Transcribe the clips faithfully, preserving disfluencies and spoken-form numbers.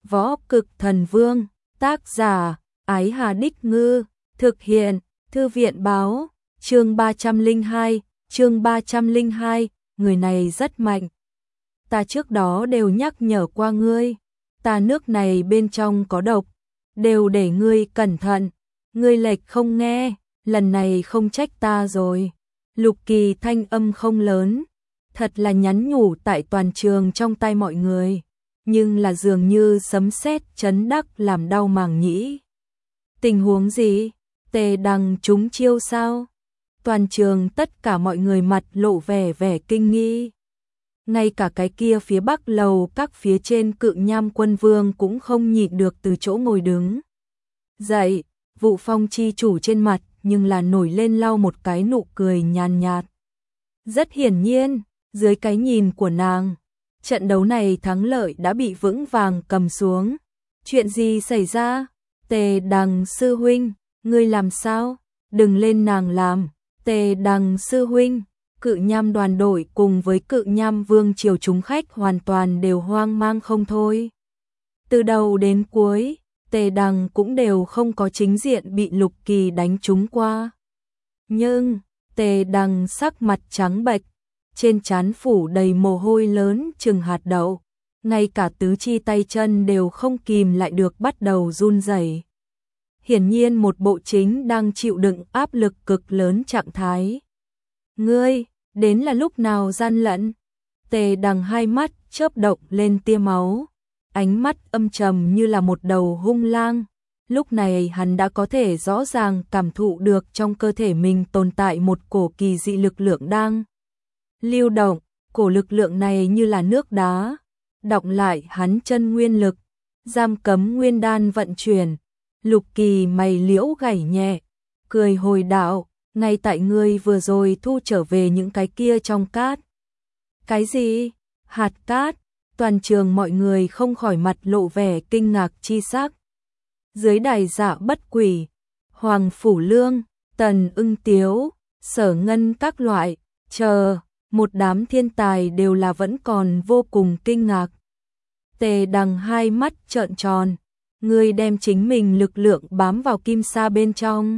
Võ Cực Thần Vương, tác giả, Ái Hà Đích Ngư, thực hiện, Thư viện báo, chương ba trăm lẻ hai, chương ba trăm lẻ hai, người này rất mạnh. Ta trước đó đều nhắc nhở qua ngươi, ta nước này bên trong có độc, đều để ngươi cẩn thận, ngươi lệch không nghe, lần này không trách ta rồi. Lục Kỳ thanh âm không lớn, thật là nhắn nhủ tại toàn trường trong tai mọi người, nhưng là dường như sấm sét chấn đắc làm đau màng nhĩ. Tình huống gì? Tề Đằng trúng chiêu sao? Toàn trường tất cả mọi người mặt lộ vẻ vẻ kinh nghi. Ngay cả cái kia phía bắc lầu các phía trên Cự Nham Quân Vương cũng không nhịn được từ chỗ ngồi đứng dậy, Vụ Phong chi chủ trên mặt nhưng là nổi lên lau một cái nụ cười nhàn nhạt. Rất hiển nhiên, dưới cái nhìn của nàng, trận đấu này thắng lợi đã bị vững vàng cầm xuống. Chuyện gì xảy ra? Tề Đằng sư huynh, ngươi làm sao? Đừng lên nàng làm. Tề Đằng sư huynh, Cự Nham đoàn đội cùng với Cự Nham Vương triều chúng khách hoàn toàn đều hoang mang không thôi. Từ đầu đến cuối, Tề Đằng cũng đều không có chính diện bị Lục Kỳ đánh trúng qua. Nhưng, Tề Đằng sắc mặt trắng bệch, trên trán phủ đầy mồ hôi lớn chừng hạt đậu, ngay cả tứ chi tay chân đều không kìm lại được bắt đầu run rẩy. Hiển nhiên một bộ chính đang chịu đựng áp lực cực lớn trạng thái. Ngươi, đến là lúc nào gian lận? Tề Đằng hai mắt chớp động lên tia máu, ánh mắt âm trầm như là một đầu hung lang. Lúc này hắn đã có thể rõ ràng cảm thụ được trong cơ thể mình tồn tại một cổ kỳ dị lực lượng đang lưu động, cổ lực lượng này như là nước đá, đọng lại hắn chân nguyên lực, giam cấm nguyên đan vận chuyển. Lục Kỳ mày liễu gảy nhẹ, cười hồi đạo, ngay tại ngươi vừa rồi thu trở về những cái kia trong cát. Cái gì? Hạt cát? Toàn trường mọi người không khỏi mặt lộ vẻ kinh ngạc chi sắc. Dưới đài Dạ Bất Quỷ, Hoàng Phủ Lương, Tần Ưng Tiếu, Sở Ngân các loại, chờ, một đám thiên tài đều là vẫn còn vô cùng kinh ngạc. Tề Đằng hai mắt trợn tròn, ngươi đem chính mình lực lượng bám vào kim sa bên trong.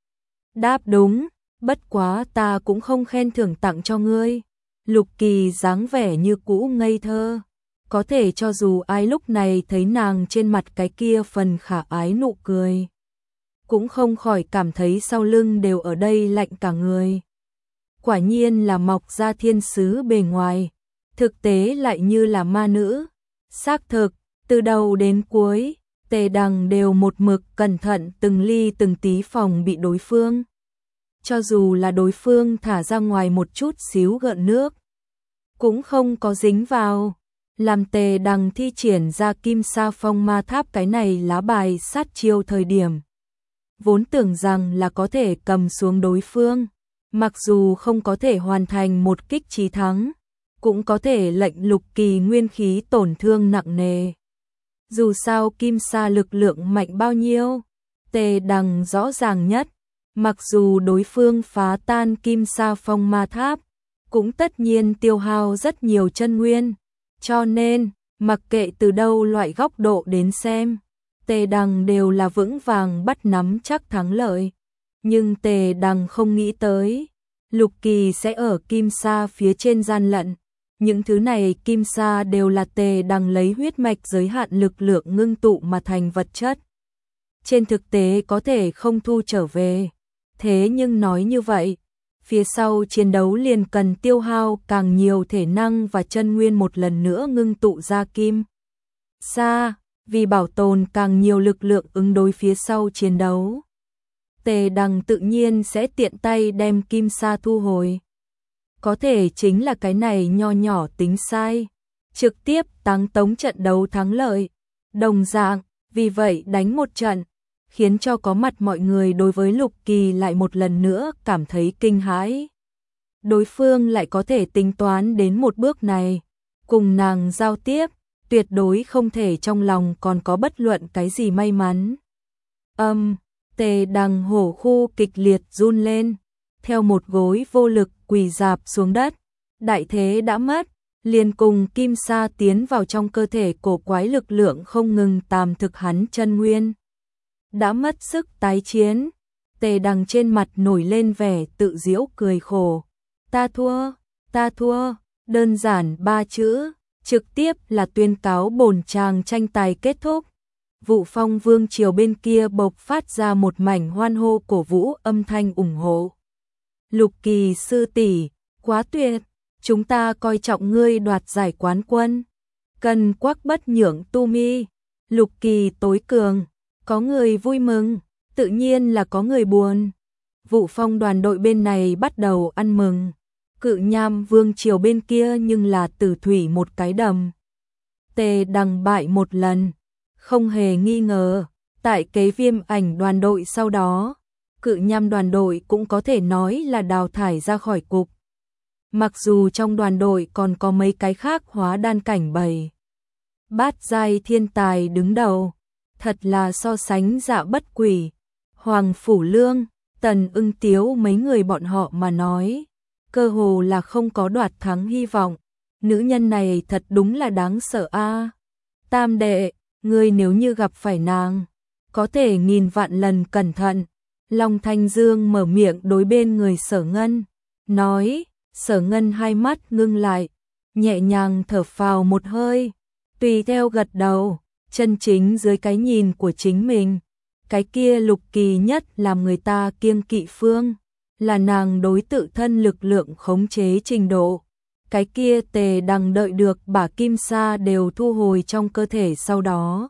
Đáp đúng, bất quá ta cũng không khen thưởng tặng cho ngươi. Lục Kỳ dáng vẻ như cũ ngây thơ, có thể cho dù ai lúc này thấy nàng trên mặt cái kia phần khả ái nụ cười, cũng không khỏi cảm thấy sau lưng đều ở đây lạnh cả người. Quả nhiên là mọc ra thiên sứ bề ngoài, thực tế lại như là ma nữ. Xác thực, từ đầu đến cuối, Tề Đằng đều một mực cẩn thận từng ly từng tí phòng bị đối phương. Cho dù là đối phương thả ra ngoài một chút xíu gợn nước, cũng không có dính vào. Làm Tề Đằng thi triển ra Kim Sa Phong Ma Tháp cái này lá bài sát chiêu thời điểm, vốn tưởng rằng là có thể cầm xuống đối phương, mặc dù không có thể hoàn thành một kích chí thắng, cũng có thể lệnh Lục Kỳ nguyên khí tổn thương nặng nề. Dù sao Kim Sa lực lượng mạnh bao nhiêu, Tề Đằng rõ ràng nhất, mặc dù đối phương phá tan Kim Sa Phong Ma Tháp, cũng tất nhiên tiêu hao rất nhiều chân nguyên, cho nên, mặc kệ từ đâu loại góc độ đến xem, Tề Đằng đều là vững vàng bắt nắm chắc thắng lợi. Nhưng Tề Đằng không nghĩ tới, Lục Kỳ sẽ ở Kim Sa phía trên gian lận. Những thứ này Kim Sa đều là Tề Đằng lấy huyết mạch giới hạn lực lượng ngưng tụ mà thành vật chất. Trên thực tế có thể không thu trở về. Thế nhưng nói như vậy, phía sau chiến đấu liền cần tiêu hao càng nhiều thể năng và chân nguyên một lần nữa ngưng tụ ra Kim Sa, vì bảo tồn càng nhiều lực lượng ứng đối phía sau chiến đấu. Tề Đằng tự nhiên sẽ tiện tay đem Kim Sa thu hồi. Có thể chính là cái này nho nhỏ tính sai, trực tiếp táng tống trận đấu thắng lợi. Đồng dạng, vì vậy đánh một trận, khiến cho có mặt mọi người đối với Lục Kỳ lại một lần nữa cảm thấy kinh hãi. Đối phương lại có thể tính toán đến một bước này, cùng nàng giao tiếp, tuyệt đối không thể trong lòng còn có bất luận cái gì may mắn. Âm, um, Tề Đằng hổ khu kịch liệt run lên, theo một gối vô lực quỳ rạp xuống đất. Đại thế đã mất, liền cùng kim sa tiến vào trong cơ thể cổ quái, lực lượng không ngừng tàm thực hắn chân nguyên. Đã mất sức tái chiến, Tề Đằng trên mặt nổi lên vẻ tự giễu cười khổ. Ta thua, ta thua, đơn giản ba chữ, trực tiếp là tuyên cáo bổn chàng tranh tài kết thúc. Vụ Phong vương triều bên kia bộc phát ra một mảnh hoan hô cổ vũ âm thanh ủng hộ. Lục Kỳ sư tỷ, quá tuyệt, chúng ta coi trọng ngươi đoạt giải quán quân. Cần quắc bất nhượng tu mi, Lục Kỳ tối cường, có người vui mừng, tự nhiên là có người buồn. Vụ Phong đoàn đội bên này bắt đầu ăn mừng, Cự Nham vương triều bên kia nhưng là tử thủy một cái đầm. Tề Đằng bại một lần, không hề nghi ngờ, tại kế Viêm Ảnh đoàn đội sau đó, Cự Nham đoàn đội cũng có thể nói là đào thải ra khỏi cục. Mặc dù trong đoàn đội còn có mấy cái khác hóa đan cảnh bầy bát giai thiên tài đứng đầu, thật là so sánh dạ bất quỷ, Hoàng Phủ Lương, Tần Ưng Tiếu mấy người bọn họ mà nói, cơ hồ là không có đoạt thắng hy vọng. Nữ nhân này thật đúng là đáng sợ a. Tam đệ, ngươi nếu như gặp phải nàng, có thể nghìn vạn lần cẩn thận. Long Thanh Dương mở miệng đối bên người Sở Ngân, nói. Sở Ngân hai mắt ngưng lại, nhẹ nhàng thở phào một hơi, tùy theo gật đầu. Chân chính dưới cái nhìn của chính mình, cái kia Lục Kỳ nhất làm người ta kiêng kỵ phương, là nàng đối tự thân lực lượng khống chế trình độ. Cái kia Tề Đằng đợi được bả kim sa đều thu hồi trong cơ thể sau đó,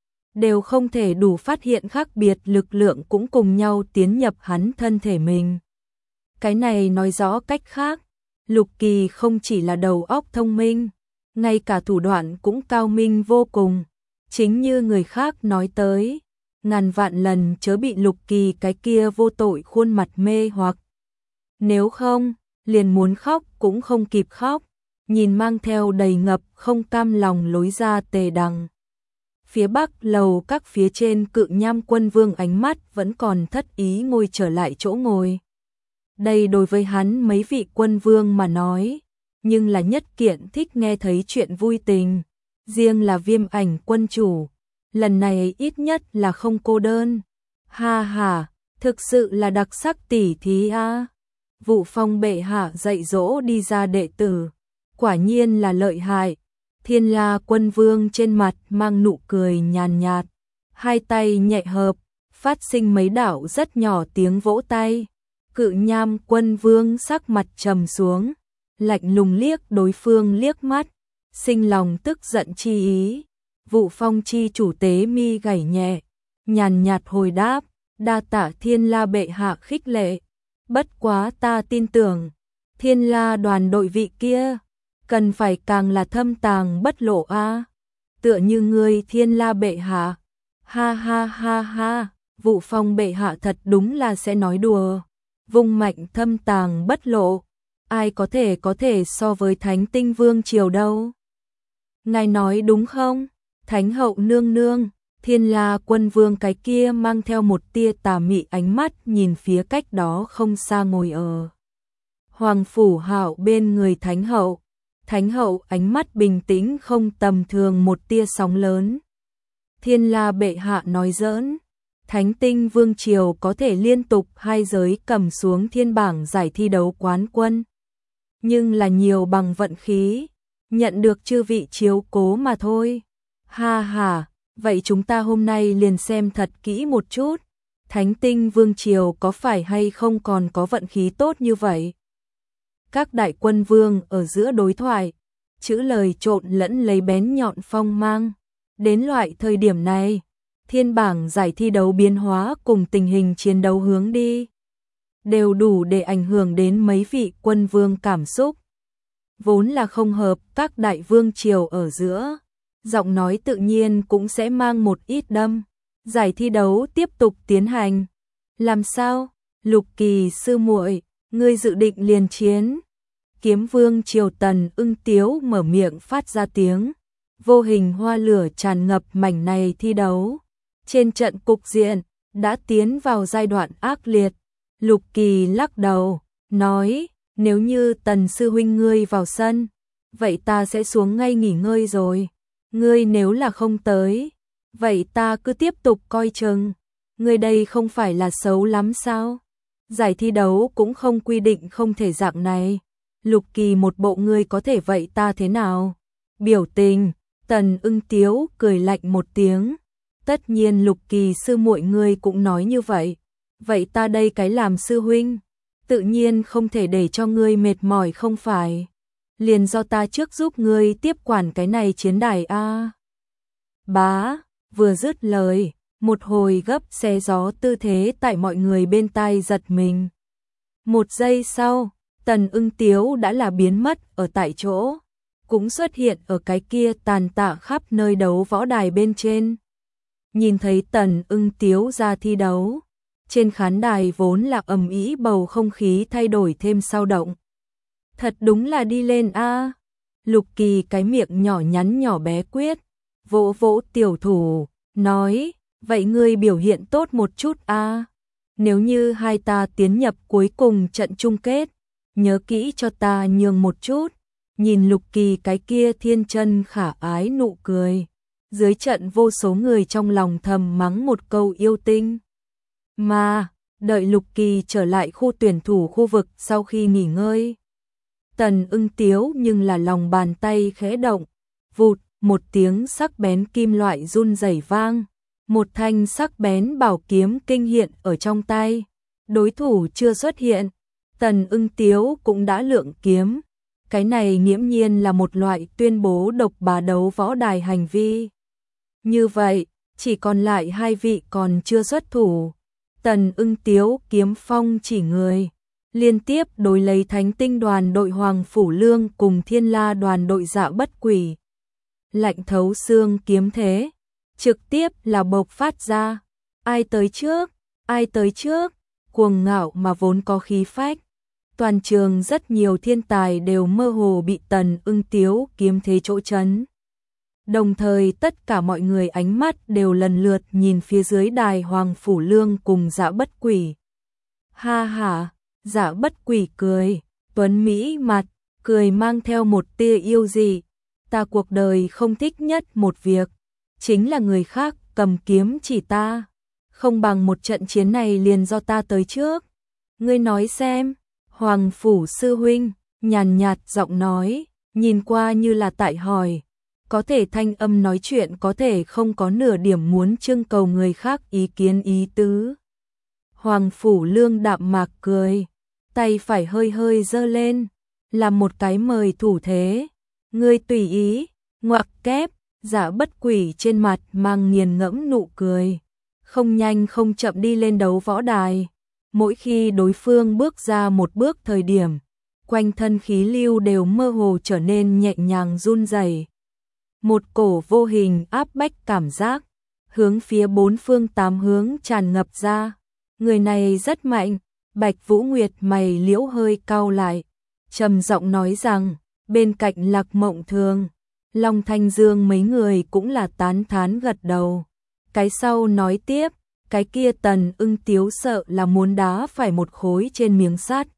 đều không thể đủ phát hiện khác biệt lực lượng cũng cùng nhau tiến nhập hắn thân thể mình. Cái này nói rõ cách khác, Lục Kỳ không chỉ là đầu óc thông minh, ngay cả thủ đoạn cũng cao minh vô cùng. Chính như người khác nói tới, ngàn vạn lần chớ bị Lục Kỳ cái kia vô tội khuôn mặt mê hoặc. Nếu không, liền muốn khóc cũng không kịp khóc. Nhìn mang theo đầy ngập không cam lòng lối ra Tề Đằng. Phía bắc lầu các phía trên Cự Nham quân vương ánh mắt vẫn còn thất ý ngồi trở lại chỗ ngồi. Đây đối với hắn mấy vị quân vương mà nói, nhưng là nhất kiện thích nghe thấy chuyện vui tình. Riêng là Viêm Ảnh quân chủ, lần này ít nhất là không cô đơn. Ha ha, thực sự là đặc sắc tỉ thí a. Vụ Phong bệ hạ dạy dỗ đi ra đệ tử, quả nhiên là lợi hại. Thiên La quân vương trên mặt mang nụ cười nhàn nhạt, hai tay nhẹ hợp, phát sinh mấy đạo rất nhỏ tiếng vỗ tay. Cự Nham quân vương sắc mặt trầm xuống, lạnh lùng liếc đối phương liếc mắt, sinh lòng tức giận chi ý. Vụ Phong chi chủ tế mi gảy nhẹ, nhàn nhạt hồi đáp, đa tạ Thiên La bệ hạ khích lệ. Bất quá ta tin tưởng, Thiên La đoàn đội vị kia, cần phải càng là thâm tàng bất lộ a. Tựa như ngươi Thiên La bệ hạ. Ha ha ha ha, Vụ Phong bệ hạ thật đúng là sẽ nói đùa. Vung mạnh thâm tàng bất lộ, ai có thể có thể so với Thánh Tinh vương triều đâu. Ngài nói đúng không? Thánh hậu nương nương. Thiên La quân vương cái kia mang theo một tia tà mị ánh mắt nhìn phía cách đó không xa ngồi ở Hoàng Phủ Hạo bên người Thánh hậu. Thánh hậu ánh mắt bình tĩnh không tầm thường, một tia sóng lớn. Thiên La bệ hạ nói giỡn, Thánh Tinh vương triều có thể liên tục hai giới cầm xuống thiên bảng giải thi đấu quán quân, nhưng là nhiều bằng vận khí, nhận được chư vị chiếu cố mà thôi. Ha ha, vậy chúng ta hôm nay liền xem thật kỹ một chút, Thánh Tinh vương triều có phải hay không còn có vận khí tốt như vậy. Các đại quân vương ở giữa đối thoại, chữ lời trộn lẫn lấy bén nhọn phong mang. Đến loại thời điểm này, thiên bảng giải thi đấu biến hóa cùng tình hình chiến đấu hướng đi, đều đủ để ảnh hưởng đến mấy vị quân vương cảm xúc. Vốn là không hợp các đại vương triều ở giữa, giọng nói tự nhiên cũng sẽ mang một ít đâm. Giải thi đấu tiếp tục tiến hành. Làm sao? Lục Kỳ sư muội, ngươi dự định liền chiến? Kiếm vương triều Tần Ưng Tiếu mở miệng phát ra tiếng. Vô hình hoa lửa tràn ngập mảnh này thi đấu. Trên trận cục diện, đã tiến vào giai đoạn ác liệt. Lục Kỳ lắc đầu, nói, nếu như Tần sư huynh ngươi vào sân, vậy ta sẽ xuống ngay nghỉ ngơi rồi. Ngươi nếu là không tới, vậy ta cứ tiếp tục coi chừng. Ngươi đây không phải là xấu lắm sao? Giải thi đấu cũng không quy định không thể dạng này. Lục Kỳ một bộ ngươi có thể vậy ta thế nào? Biểu tình, Tần Ưng Tiếu cười lạnh một tiếng. Tất nhiên Lục Kỳ sư muội ngươi cũng nói như vậy. Vậy ta đây cái làm sư huynh, tự nhiên không thể để cho ngươi mệt mỏi không phải. Liền do ta trước giúp ngươi tiếp quản cái này chiến đài a. Bá, vừa dứt lời, một hồi gấp xé gió tư thế tại mọi người bên tai giật mình. Một giây sau, Tần Ưng Tiếu đã là biến mất ở tại chỗ, cũng xuất hiện ở cái kia tàn tạ khắp nơi đấu võ đài bên trên. Nhìn thấy Tần Ưng Tiếu ra thi đấu, trên khán đài vốn là ầm ĩ bầu không khí thay đổi thêm sao động. Thật đúng là đi lên a. Lục Kỳ cái miệng nhỏ nhắn nhỏ bé quyết, vỗ vỗ tiểu thủ, nói, vậy ngươi biểu hiện tốt một chút a. Nếu như hai ta tiến nhập cuối cùng trận chung kết, nhớ kỹ cho ta nhường một chút. Nhìn Lục Kỳ cái kia thiên chân khả ái nụ cười, dưới trận vô số người trong lòng thầm mắng một câu yêu tinh. Mà, đợi Lục Kỳ trở lại khu tuyển thủ khu vực sau khi nghỉ ngơi, Tần Ưng Tiếu nhưng là lòng bàn tay khẽ động, vụt, một tiếng sắc bén kim loại run rẩy vang, một thanh sắc bén bảo kiếm kinh hiện ở trong tay. Đối thủ chưa xuất hiện, Tần Ưng Tiếu cũng đã lượng kiếm. Cái này nghiễm nhiên là một loại tuyên bố độc bá đấu võ đài hành vi. Như vậy, chỉ còn lại hai vị còn chưa xuất thủ. Tần Ưng Tiếu kiếm phong chỉ người, liên tiếp đối lấy Thánh Tinh đoàn đội Hoàng Phủ Lương cùng Thiên La đoàn đội Dạ Bất Quỷ. Lạnh thấu xương kiếm thế, trực tiếp là bộc phát ra. Ai tới trước, ai tới trước, cuồng ngạo mà vốn có khí phách. Toàn trường rất nhiều thiên tài đều mơ hồ bị Tần Ưng Tiếu kiếm thế chỗ chấn. Đồng thời tất cả mọi người ánh mắt đều lần lượt nhìn phía dưới đài Hoàng Phủ Lương cùng Dạ Bất Quỷ. Ha ha, Dạ Bất Quỷ cười, tuấn mỹ mặt, cười mang theo một tia yêu dị. Ta cuộc đời không thích nhất một việc, chính là người khác cầm kiếm chỉ ta. Không bằng một trận chiến này liền do ta tới trước. Ngươi nói xem. Hoàng Phủ sư huynh, nhàn nhạt giọng nói, nhìn qua như là tại hỏi, có thể thanh âm nói chuyện có thể không có nửa điểm muốn trưng cầu người khác ý kiến ý tứ. Hoàng Phủ Lương đạm mạc cười, tay phải hơi hơi giơ lên, làm một cái mời thủ thế. Ngươi tùy ý, ngoặc kép, Dạ Bất Quỷ trên mặt mang nghiền ngẫm nụ cười, không nhanh không chậm đi lên đấu võ đài. Mỗi khi đối phương bước ra một bước thời điểm, quanh thân khí lưu đều mơ hồ trở nên nhẹ nhàng run rẩy. Một cổ vô hình áp bách cảm giác, hướng phía bốn phương tám hướng tràn ngập ra. Người này rất mạnh, Bạch Vũ Nguyệt mày liễu hơi cau lại, trầm giọng nói rằng, bên cạnh Lạc Mộng Thường, Long Thanh Dương mấy người cũng là tán thán gật đầu. Cái sau nói tiếp, cái kia Tần Ưng Tiếu sợ là muốn đá phải một khối trên miếng sắt.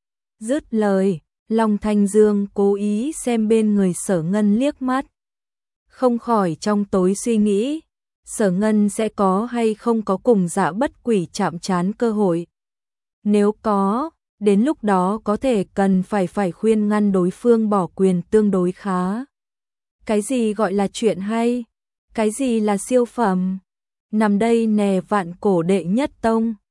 Dứt lời, Long Thanh Dương cố ý xem bên người Sở Ngân liếc mắt. Không khỏi trong tối suy nghĩ, Sở Ngân sẽ có hay không có cùng Dạ Bất Quỷ chạm trán cơ hội. Nếu có, đến lúc đó có thể cần phải phải khuyên ngăn đối phương bỏ quyền tương đối khá. Cái gì gọi là chuyện hay? Cái gì là siêu phẩm? Nằm đây nè vạn cổ đệ nhất tông.